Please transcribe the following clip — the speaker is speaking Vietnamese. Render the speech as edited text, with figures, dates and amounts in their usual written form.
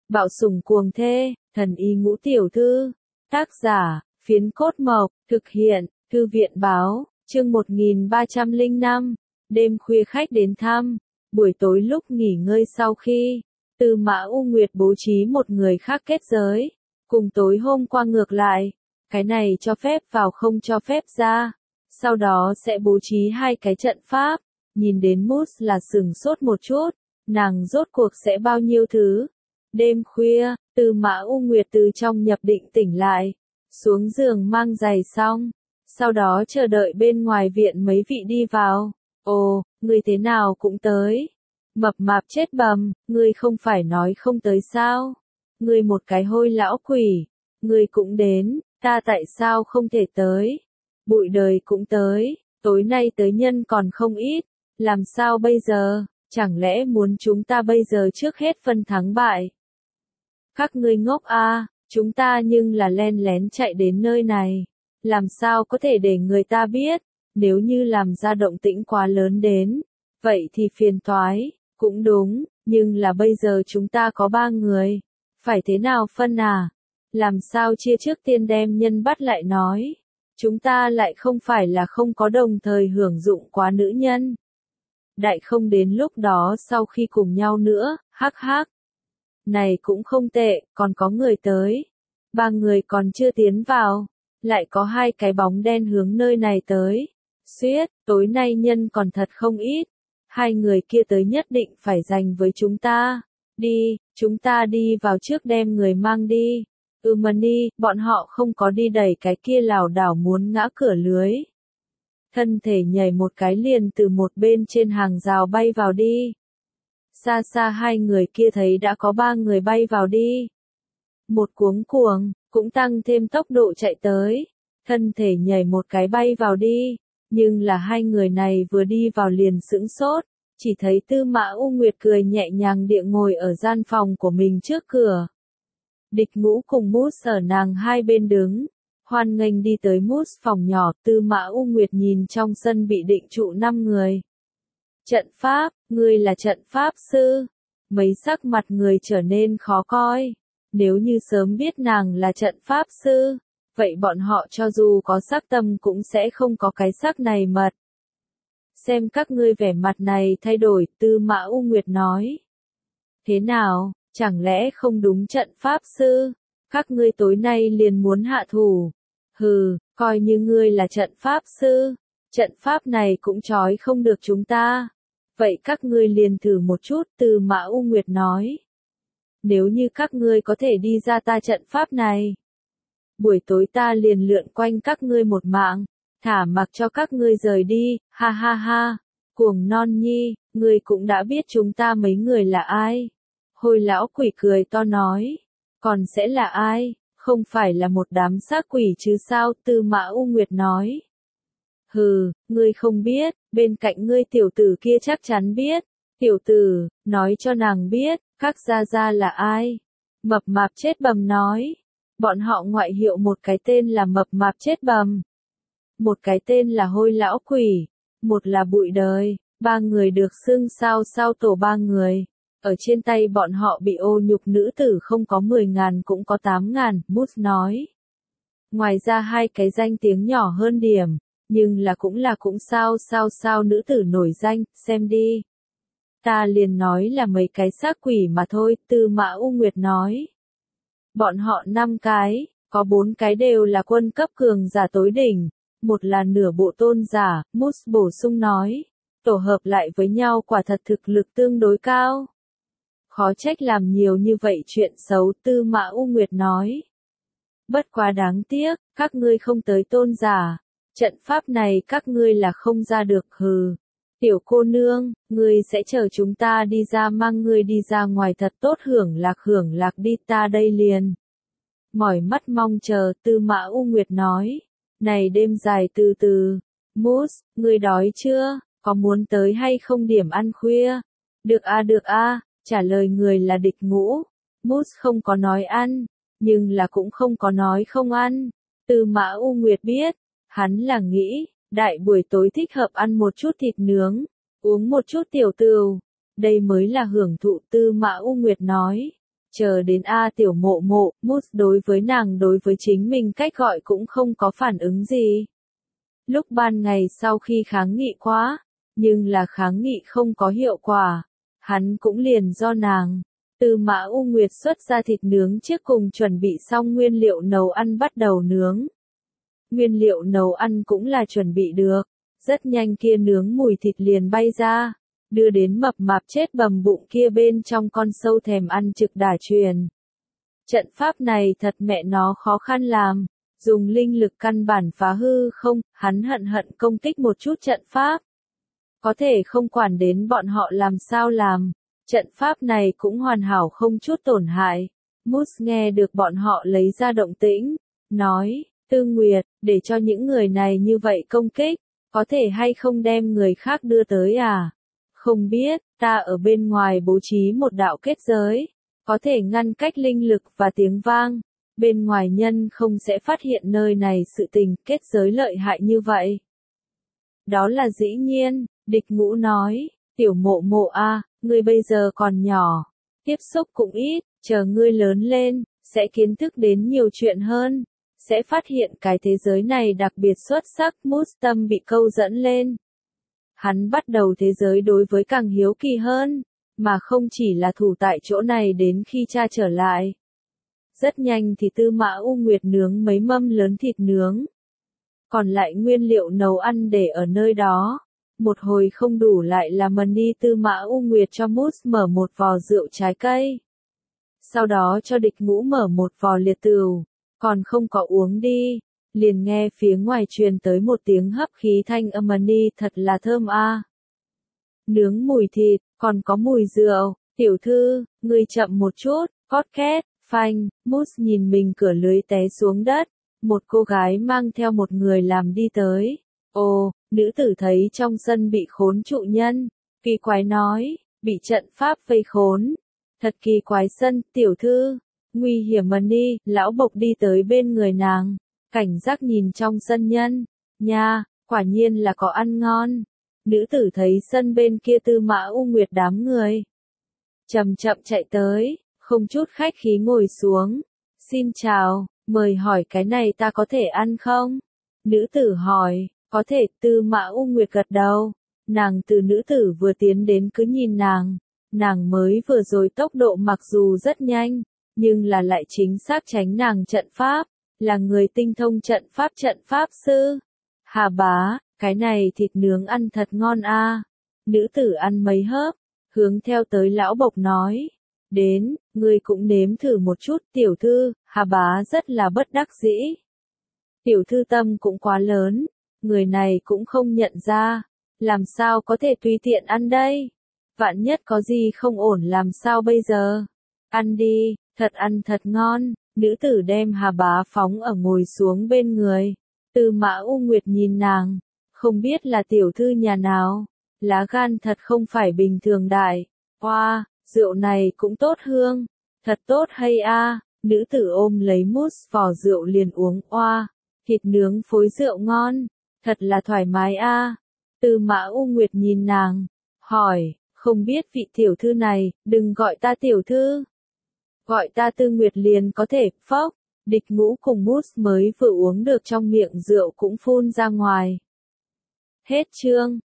Bạo sủng cuồng thê, thần y ngũ tiểu thư. Tác giả, Phiến Cốt Mộc, thực hiện, Thư viện báo, chương 1305. Đêm khuya khách đến thăm. Buổi tối lúc nghỉ ngơi sau khi, Tư Mã U Nguyệt bố trí một người khác kết giới. Cùng tối hôm qua ngược lại, cái này cho phép vào không cho phép ra. Sau đó sẽ bố trí hai cái trận pháp. Nhìn đến Mousse là sửng sốt một chút, nàng rốt cuộc sẽ bao nhiêu thứ. Đêm khuya, Tư Mã U Nguyệt từ trong nhập định tỉnh lại, xuống giường mang giày xong, sau đó chờ đợi bên ngoài viện mấy vị đi vào. Ồ, người thế nào cũng tới. Mập mạp chết bầm, ngươi không phải nói không tới sao? Ngươi một cái hôi lão quỷ, ngươi cũng đến, ta tại sao không thể tới? Bụi đời cũng tới, tối nay tới nhân còn không ít, làm sao bây giờ? Chẳng lẽ muốn chúng ta bây giờ trước hết phân thắng bại? Các ngươi ngốc à, chúng ta nhưng là len lén chạy đến nơi này. Làm sao có thể để người ta biết, nếu như làm ra động tĩnh quá lớn đến, vậy thì phiền toái, cũng đúng, nhưng là bây giờ chúng ta có 3 người, phải thế nào phân à? Làm sao chia trước tiên đem nhân bắt lại nói, chúng ta lại không phải là không có đồng thời hưởng dụng quá nữ nhân. Đại không đến lúc đó sau khi cùng nhau nữa, hắc hắc. Này cũng không tệ, còn có người tới. 3 người còn chưa tiến vào, lại có 2 cái bóng đen hướng nơi này tới. Xuyết, tối nay nhân còn thật không ít. 2 người kia tới nhất định phải giành với chúng ta. Đi, chúng ta đi vào trước đem người mang đi. Mani, bọn họ không có đi đẩy cái kia lảo đảo muốn ngã cửa lưới. Thân thể nhảy một cái liền từ một bên trên hàng rào bay vào đi. Xa xa 2 người kia thấy đã có 3 người bay vào đi. Một cuống cuồng, cũng tăng thêm tốc độ chạy tới. Thân thể nhảy một cái bay vào đi. Nhưng là 2 người này vừa đi vào liền sững sốt. Chỉ thấy Tư Mã U Nguyệt cười nhẹ nhàng địa ngồi ở gian phòng của mình trước cửa. Địch Ngũ cùng Mousse ở nàng hai bên đứng. Hoan nghênh đi tới Mousse phòng nhỏ. Tư Mã U Nguyệt nhìn trong sân bị định trụ 5 người. Trận pháp, ngươi là trận pháp sư. Mấy sắc mặt người trở nên khó coi. Nếu như sớm biết nàng là trận pháp sư, vậy bọn họ cho dù có sắc tâm cũng sẽ không có cái sắc này mật. Xem các ngươi vẻ mặt này thay đổi, Tư Mã U Nguyệt nói. Thế nào, chẳng lẽ không đúng trận pháp sư? Các ngươi tối nay liền muốn hạ thủ. Hừ, coi như ngươi là trận pháp sư. Trận pháp này cũng trói không được chúng ta. Vậy các ngươi liền thử một chút, Tư Mã U Nguyệt nói. Nếu như các ngươi có thể đi ra ta trận pháp này, buổi tối ta liền lượn quanh các ngươi một mạng, thả mặc cho các ngươi rời đi, ha ha ha. Cuồng non nhi, ngươi cũng đã biết chúng ta mấy người là ai. Hôi lão quỷ cười to nói, còn sẽ là ai, không phải là một đám xác quỷ chứ sao, Tư Mã U Nguyệt nói. Hừ, ngươi không biết, bên cạnh ngươi tiểu tử kia chắc chắn biết. Tiểu tử, nói cho nàng biết, các gia gia là ai? Mập mạp chết bầm nói. Bọn họ ngoại hiệu một cái tên là mập mạp chết bầm. Một cái tên là hôi lão quỷ. Một là bụi đời. 3 người được xưng sao tổ 3 người. Ở trên tay bọn họ bị ô nhục nữ tử không có 10.000 cũng có 8.000, Mousse nói. Ngoài ra 2 cái danh tiếng nhỏ hơn điểm. Nhưng là cũng sao nữ tử nổi danh, xem đi. Ta liền nói là mấy cái xác quỷ mà thôi, Tư Mã U Nguyệt nói. Bọn họ 5 cái, có 4 cái đều là quân cấp cường giả tối đỉnh, một là nửa bộ tôn giả, Mousse bổ sung nói. Tổ hợp lại với nhau quả thật thực lực tương đối cao. Khó trách làm nhiều như vậy chuyện xấu, Tư Mã U Nguyệt nói. Bất quá đáng tiếc, các ngươi không tới tôn giả. Trận pháp này các ngươi là không ra được, hừ. Tiểu cô nương, ngươi sẽ chờ chúng ta đi ra, mang ngươi đi ra ngoài thật tốt, hưởng lạc đi, ta đây liền. Mỏi mắt mong chờ, Tư Mã U Nguyệt nói. Này đêm dài từ từ. Mousse, ngươi đói chưa? Có muốn tới hay không điểm ăn khuya? Được a, trả lời người là Địch Ngũ. Mousse không có nói ăn, nhưng là cũng không có nói không ăn. Tư Mã U Nguyệt biết, hắn là nghĩ, đại buổi tối thích hợp ăn một chút thịt nướng, uống một chút tiểu từu. Đây mới là hưởng thụ, Tư Mã U Nguyệt nói. Chờ đến tiểu mộ mộ, Mút đối với nàng đối với chính mình cách gọi cũng không có phản ứng gì. Lúc ban ngày sau khi kháng nghị quá, nhưng là kháng nghị không có hiệu quả, hắn cũng liền do nàng. Tư Mã U Nguyệt xuất ra thịt nướng trước cùng chuẩn bị xong nguyên liệu nấu ăn bắt đầu nướng. Nguyên liệu nấu ăn cũng là chuẩn bị được, rất nhanh kia nướng mùi thịt liền bay ra, đưa đến mập mạp chết bầm bụng kia bên trong con sâu thèm ăn trực đà truyền. Trận pháp này thật mẹ nó khó khăn làm, dùng linh lực căn bản phá hư không, hắn hận hận công kích một chút trận pháp. Có thể không quản đến bọn họ làm sao làm, trận pháp này cũng hoàn hảo không chút tổn hại. Mút nghe được bọn họ lấy ra động tĩnh, nói, Tư Nguyệt, để cho những người này như vậy công kích, có thể hay không đem người khác đưa tới à? Không biết, ta ở bên ngoài bố trí một đạo kết giới, có thể ngăn cách linh lực và tiếng vang, bên ngoài nhân không sẽ phát hiện nơi này sự tình, kết giới lợi hại như vậy. Đó là dĩ nhiên, Địch Ngũ nói, tiểu mộ mộ ngươi bây giờ còn nhỏ, tiếp xúc cũng ít, chờ ngươi lớn lên, sẽ kiến thức đến nhiều chuyện hơn, sẽ phát hiện cái thế giới này đặc biệt xuất sắc. Mút tâm bị câu dẫn lên. Hắn bắt đầu thế giới đối với càng hiếu kỳ hơn, mà không chỉ là thủ tại chỗ này đến khi cha trở lại. Rất nhanh thì Tư Mã U Nguyệt nướng mấy mâm lớn thịt nướng. Còn lại nguyên liệu nấu ăn để ở nơi đó. Một hồi không đủ lại là đi Tư Mã U Nguyệt cho Mút mở một vò rượu trái cây. Sau đó cho Địch Ngũ mở một vò liệt tửu, còn không có uống đi. Liền nghe phía ngoài truyền tới một tiếng hấp khí thanh âm thật là thơm Nướng mùi thịt, còn có mùi rượu, tiểu thư, ngươi chậm một chút, cót két, phanh, Mút nhìn mình cửa lưới té xuống đất, một cô gái mang theo một người làm đi tới. Ồ, nữ tử thấy trong sân bị khốn trụ nhân, kỳ quái nói, bị trận pháp vây khốn. Thật kỳ quái sân, tiểu thư, nguy hiểm lão bộc đi tới bên người nàng. Cảnh giác nhìn trong sân nhân, nha, quả nhiên là có ăn ngon. Nữ tử thấy sân bên kia Tư Mã U Nguyệt đám người. Chậm chậm chạy tới, không chút khách khí ngồi xuống. Xin chào, mời hỏi cái này ta có thể ăn không? Nữ tử hỏi, có thể. Tư Mã U Nguyệt gật đầu. Nàng từ nữ tử vừa tiến đến cứ nhìn nàng. Nàng mới vừa rồi tốc độ mặc dù rất nhanh, nhưng là lại chính xác tránh nàng trận pháp. Là người tinh thông trận pháp sư. Hà bá, cái này thịt nướng ăn thật ngon Nữ tử ăn mấy hớp, hướng theo tới lão bộc nói. Đến, ngươi cũng nếm thử một chút. Tiểu thư, Hà bá rất là bất đắc dĩ. Tiểu thư tâm cũng quá lớn, người này cũng không nhận ra. Làm sao có thể tùy tiện ăn đây? Vạn nhất có gì không ổn làm sao bây giờ? Ăn đi, ăn thật ngon. Nữ tử đem Hà bá phóng ở ngồi xuống bên người. Tư Mã U Nguyệt nhìn nàng, không biết là tiểu thư nhà nào. Lá gan thật không phải bình thường đại. Oa, rượu này cũng tốt hương. Thật tốt hay Nữ tử ôm lấy mút vỏ rượu liền uống. Oa, thịt nướng phối rượu ngon. Thật là thoải mái Tư Mã U Nguyệt nhìn nàng, hỏi, không biết vị tiểu thư này, đừng gọi ta tiểu thư. Gọi ta Tư Nguyệt liền có thể. Phốc, Địch Ngũ cùng Mút mới vừa uống được trong miệng rượu cũng phun ra ngoài. Hết chương.